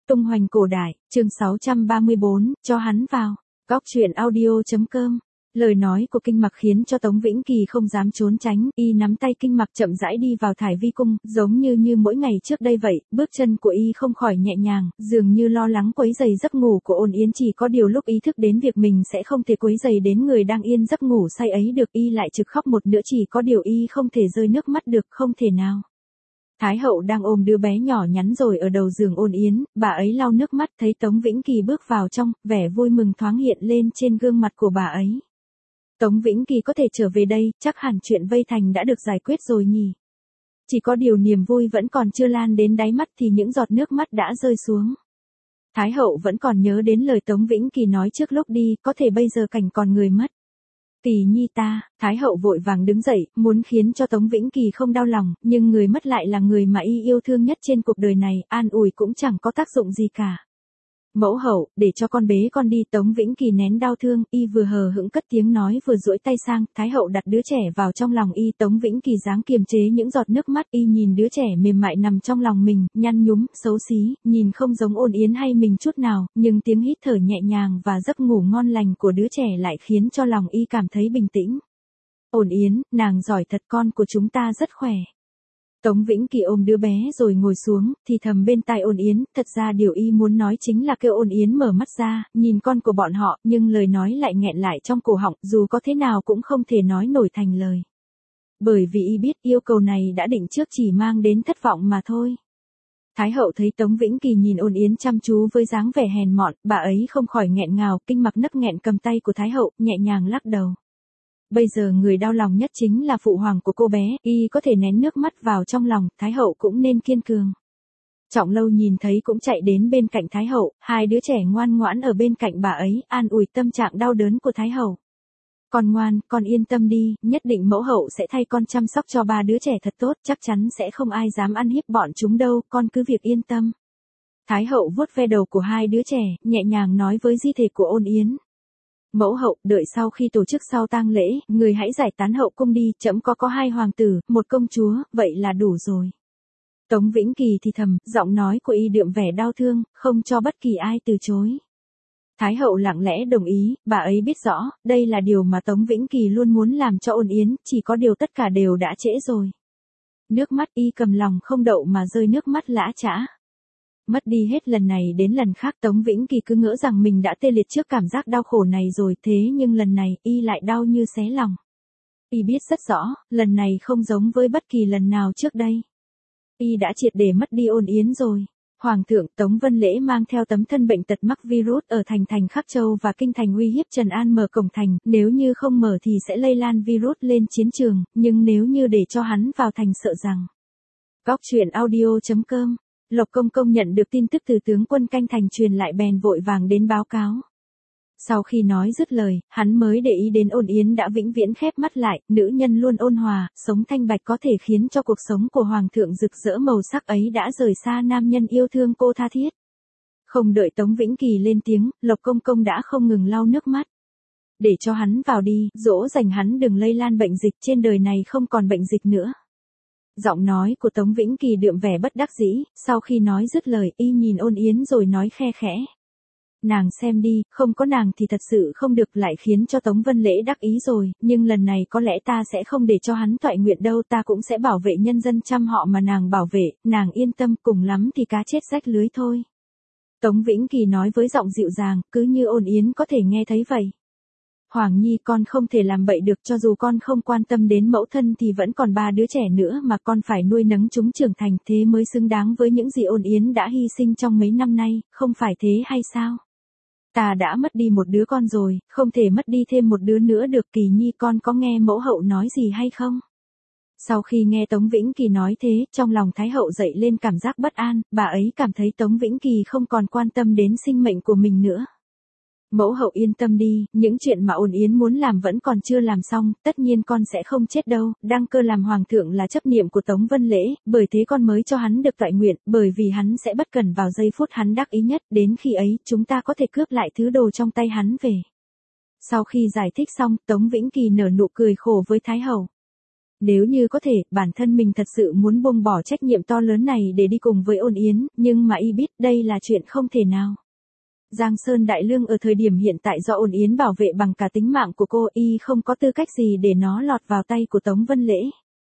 Tung hoành cổ đại, chương 634, cho hắn vào. Góc truyện audio.com. Lời nói của Kinh Mặc khiến cho Tống Vĩnh Kỳ không dám trốn tránh, y nắm tay Kinh Mặc chậm rãi đi vào Thải Vi cung, giống như mỗi ngày trước đây vậy, bước chân của y không khỏi nhẹ nhàng, dường như lo lắng quấy rầy giấc ngủ của Ôn Yến, chỉ có điều lúc ý thức đến việc mình sẽ không thể quấy rầy đến người đang yên giấc ngủ say ấy được, y lại trực khóc một nữa, chỉ có điều y không thể rơi nước mắt được, không thể nào. Thái hậu đang ôm đứa bé nhỏ nhắn rồi ở đầu giường Ôn Yến, bà ấy lau nước mắt thấy Tống Vĩnh Kỳ bước vào trong, vẻ vui mừng thoáng hiện lên trên gương mặt của bà ấy. Tống Vĩnh Kỳ có thể trở về đây, chắc hẳn chuyện vây thành đã được giải quyết rồi nhỉ. Chỉ có điều niềm vui vẫn còn chưa lan đến đáy mắt thì những giọt nước mắt đã rơi xuống. Thái hậu vẫn còn nhớ đến lời Tống Vĩnh Kỳ nói trước lúc đi, có thể bây giờ cảnh còn người mất. Kỳ nhi ta, Thái hậu vội vàng đứng dậy, muốn khiến cho Tống Vĩnh Kỳ không đau lòng, nhưng người mất lại là người mà y yêu thương nhất trên cuộc đời này, an ủi cũng chẳng có tác dụng gì cả. Mẫu hậu, để cho con bế con đi. Tống Vĩnh Kỳ nén đau thương, y vừa hờ hững cất tiếng nói vừa duỗi tay sang, Thái hậu đặt đứa trẻ vào trong lòng y. Tống Vĩnh Kỳ dáng kiềm chế những giọt nước mắt, y nhìn đứa trẻ mềm mại nằm trong lòng mình, nhăn nhúm, xấu xí, nhìn không giống Ôn Yến hay mình chút nào, nhưng tiếng hít thở nhẹ nhàng và giấc ngủ ngon lành của đứa trẻ lại khiến cho lòng y cảm thấy bình tĩnh. Ôn Yến, nàng giỏi thật, con của chúng ta rất khỏe. Tống Vĩnh Kỳ ôm đứa bé rồi ngồi xuống, thì thầm bên tai Ôn Yến, thật ra điều y muốn nói chính là kêu Ôn Yến mở mắt ra, nhìn con của bọn họ, nhưng lời nói lại nghẹn lại trong cổ họng, dù có thế nào cũng không thể nói nổi thành lời. Bởi vì y biết yêu cầu này đã định trước chỉ mang đến thất vọng mà thôi. Thái hậu thấy Tống Vĩnh Kỳ nhìn Ôn Yến chăm chú với dáng vẻ hèn mọn, bà ấy không khỏi nghẹn ngào, Kinh Mặc nấc nghẹn cầm tay của Thái hậu, nhẹ nhàng lắc đầu. Bây giờ người đau lòng nhất chính là phụ hoàng của cô bé, y có thể nén nước mắt vào trong lòng, Thái hậu cũng nên kiên cường. Trọng Lâu nhìn thấy cũng chạy đến bên cạnh Thái hậu, hai đứa trẻ ngoan ngoãn ở bên cạnh bà ấy, an ủi tâm trạng đau đớn của Thái hậu. Con ngoan, con yên tâm đi, nhất định mẫu hậu sẽ thay con chăm sóc cho ba đứa trẻ thật tốt, chắc chắn sẽ không ai dám ăn hiếp bọn chúng đâu, con cứ việc yên tâm. Thái hậu vuốt ve đầu của hai đứa trẻ, nhẹ nhàng nói với di thể của Ôn Yến. Mẫu hậu, đợi sau khi tổ chức sau tang lễ, người hãy giải tán hậu cung đi, trẫm có hai hoàng tử, một công chúa, vậy là đủ rồi. Tống Vĩnh Kỳ thì thầm, giọng nói của y đượm vẻ đau thương, không cho bất kỳ ai từ chối. Thái hậu lặng lẽ đồng ý, bà ấy biết rõ, đây là điều mà Tống Vĩnh Kỳ luôn muốn làm cho Ôn Yến, chỉ có điều tất cả đều đã trễ rồi. Nước mắt y cầm lòng không đậu mà rơi nước mắt lã chã. Mất đi hết lần này đến lần khác, Tống Vĩnh Kỳ cứ ngỡ rằng mình đã tê liệt trước cảm giác đau khổ này rồi, thế nhưng lần này, y lại đau như xé lòng. Y biết rất rõ, lần này không giống với bất kỳ lần nào trước đây. Y đã triệt để mất đi Ôn Yến rồi. Hoàng thượng Tống Vân Lễ mang theo tấm thân bệnh tật mắc virus ở thành Khắc Châu và kinh thành uy hiếp Trần An mở cổng thành, nếu như không mở thì sẽ lây lan virus lên chiến trường, nhưng nếu như để cho hắn vào thành sợ rằng. Góc truyện audio.com. Lộc Công Công nhận được tin tức từ tướng quân canh thành truyền lại bèn vội vàng đến báo cáo. Sau khi nói dứt lời, hắn mới để ý đến Ôn Yến đã vĩnh viễn khép mắt lại, nữ nhân luôn ôn hòa, sống thanh bạch có thể khiến cho cuộc sống của hoàng thượng rực rỡ màu sắc ấy đã rời xa nam nhân yêu thương cô tha thiết. Không đợi Tống Vĩnh Kỳ lên tiếng, Lộc Công Công đã không ngừng lau nước mắt. Để cho hắn vào đi, dỗ dành hắn đừng lây lan bệnh dịch, trên đời này không còn bệnh dịch nữa. Giọng nói của Tống Vĩnh Kỳ đượm vẻ bất đắc dĩ, sau khi nói dứt lời, y nhìn Ôn Yến rồi nói khe khẽ. Nàng xem đi, không có nàng thì thật sự không được, lại khiến cho Tống Vân Lễ đắc ý rồi, nhưng lần này có lẽ ta sẽ không để cho hắn toại nguyện đâu, ta cũng sẽ bảo vệ nhân dân trăm họ mà nàng bảo vệ, nàng yên tâm, cùng lắm thì cá chết rách lưới thôi. Tống Vĩnh Kỳ nói với giọng dịu dàng, cứ như Ôn Yến có thể nghe thấy vậy. Hoàng nhi, con không thể làm bậy được, cho dù con không quan tâm đến mẫu thân thì vẫn còn ba đứa trẻ nữa mà con phải nuôi nấng chúng trưởng thành, thế mới xứng đáng với những gì Ôn Yến đã hy sinh trong mấy năm nay, không phải thế hay sao? Ta đã mất đi một đứa con rồi, không thể mất đi thêm một đứa nữa được. Kỳ nhi, con có nghe mẫu hậu nói gì hay không? Sau khi nghe Tống Vĩnh Kỳ nói thế, trong lòng Thái hậu dậy lên cảm giác bất an, bà ấy cảm thấy Tống Vĩnh Kỳ không còn quan tâm đến sinh mệnh của mình nữa. Mẫu hậu yên tâm đi, những chuyện mà Ôn Yến muốn làm vẫn còn chưa làm xong, tất nhiên con sẽ không chết đâu, đăng cơ làm hoàng thượng là chấp niệm của Tống Vân Lễ, bởi thế con mới cho hắn được toại nguyện, bởi vì hắn sẽ bất cẩn vào giây phút hắn đắc ý nhất, đến khi ấy, chúng ta có thể cướp lại thứ đồ trong tay hắn về. Sau khi giải thích xong, Tống Vĩnh Kỳ nở nụ cười khổ với Thái hậu. Nếu như có thể, bản thân mình thật sự muốn buông bỏ trách nhiệm to lớn này để đi cùng với Ôn Yến, nhưng mà y biết đây là chuyện không thể nào. Giang Sơn Đại Lương ở thời điểm hiện tại do Ôn Yến bảo vệ bằng cả tính mạng của cô, y không có tư cách gì để nó lọt vào tay của Tống Vân Lễ.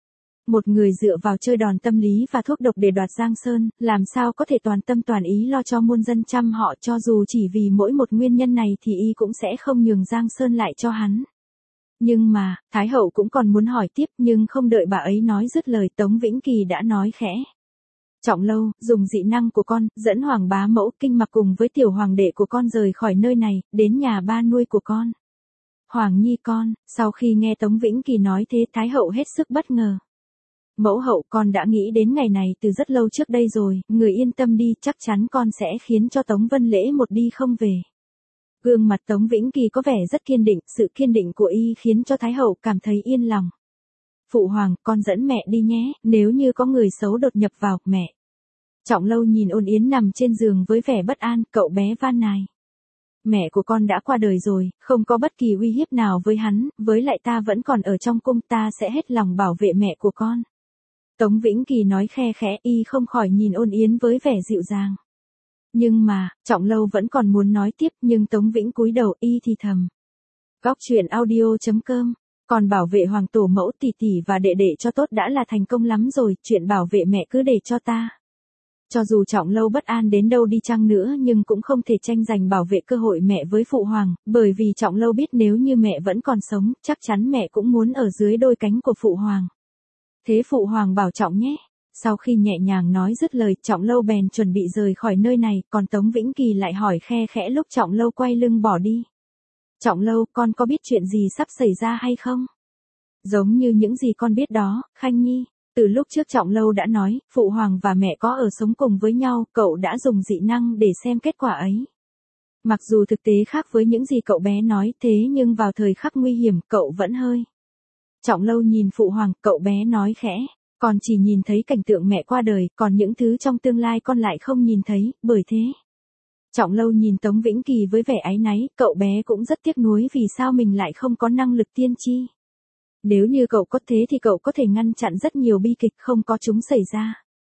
Một người dựa vào chơi đòn tâm lý và thuốc độc để đoạt Giang Sơn, làm sao có thể toàn tâm toàn ý lo cho muôn dân trăm họ, cho dù chỉ vì mỗi một nguyên nhân này thì y cũng sẽ không nhường Giang Sơn lại cho hắn. Nhưng mà, Thái hậu cũng còn muốn hỏi tiếp, nhưng không đợi bà ấy nói dứt lời, Tống Vĩnh Kỳ đã nói khẽ. Trọng Lâu, dùng dị năng của con, dẫn Hoàng bá mẫu Kinh Mặc cùng với tiểu hoàng đệ của con rời khỏi nơi này, đến nhà ba nuôi của con. Hoàng Nhi con, sau khi nghe Tống Vĩnh Kỳ nói thế, Thái hậu hết sức bất ngờ. Mẫu hậu, con đã nghĩ đến ngày này từ rất lâu trước đây rồi, người yên tâm đi, chắc chắn con sẽ khiến cho Tống Vân Lễ một đi không về. Gương mặt Tống Vĩnh Kỳ có vẻ rất kiên định, sự kiên định của y khiến cho Thái hậu cảm thấy yên lòng. Phụ hoàng, con dẫn mẹ đi nhé, nếu như có người xấu đột nhập vào, mẹ. Trọng Lâu nhìn Ôn Yến nằm trên giường với vẻ bất an, cậu bé van nài. Mẹ của con đã qua đời rồi, không có bất kỳ uy hiếp nào với hắn, với lại ta vẫn còn ở trong cung, ta sẽ hết lòng bảo vệ mẹ của con. Tống Vĩnh Kỳ nói khe khẽ, y không khỏi nhìn Ôn Yến với vẻ dịu dàng. Nhưng mà, Trọng Lâu vẫn còn muốn nói tiếp, nhưng Tống Vĩnh cúi đầu, y thì thầm. Góc truyện audio.com, còn bảo vệ hoàng tổ mẫu tỷ tỷ và đệ đệ cho tốt đã là thành công lắm rồi, chuyện bảo vệ mẹ cứ để cho ta. Cho dù Trọng Lâu bất an đến đâu đi chăng nữa nhưng cũng không thể tranh giành bảo vệ cơ hội mẹ với phụ hoàng, bởi vì Trọng Lâu biết nếu như mẹ vẫn còn sống, chắc chắn mẹ cũng muốn ở dưới đôi cánh của phụ hoàng. Thế phụ hoàng bảo trọng nhé. Sau khi nhẹ nhàng nói dứt lời, Trọng Lâu bèn chuẩn bị rời khỏi nơi này, còn Tống Vĩnh Kỳ lại hỏi khe khẽ lúc Trọng Lâu quay lưng bỏ đi. Trọng Lâu, con có biết chuyện gì sắp xảy ra hay không? Giống như những gì con biết đó, Khanh Nhi. Từ lúc trước Trọng Lâu đã nói, phụ hoàng và mẹ có ở sống cùng với nhau, cậu đã dùng dị năng để xem kết quả ấy. Mặc dù thực tế khác với những gì cậu bé nói, thế nhưng vào thời khắc nguy hiểm, cậu vẫn hơi. Trọng Lâu nhìn phụ hoàng, cậu bé nói khẽ. Con chỉ nhìn thấy cảnh tượng mẹ qua đời, còn những thứ trong tương lai con lại không nhìn thấy, bởi thế. Trọng Lâu nhìn Tống Vĩnh Kỳ với vẻ áy náy, cậu bé cũng rất tiếc nuối vì sao mình lại không có năng lực tiên tri. Nếu như cậu có thế thì cậu có thể ngăn chặn rất nhiều bi kịch không có chúng xảy ra.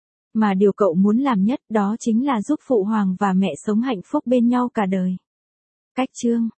Mà điều cậu muốn làm nhất đó chính là giúp phụ hoàng và mẹ sống hạnh phúc bên nhau cả đời. Cách chương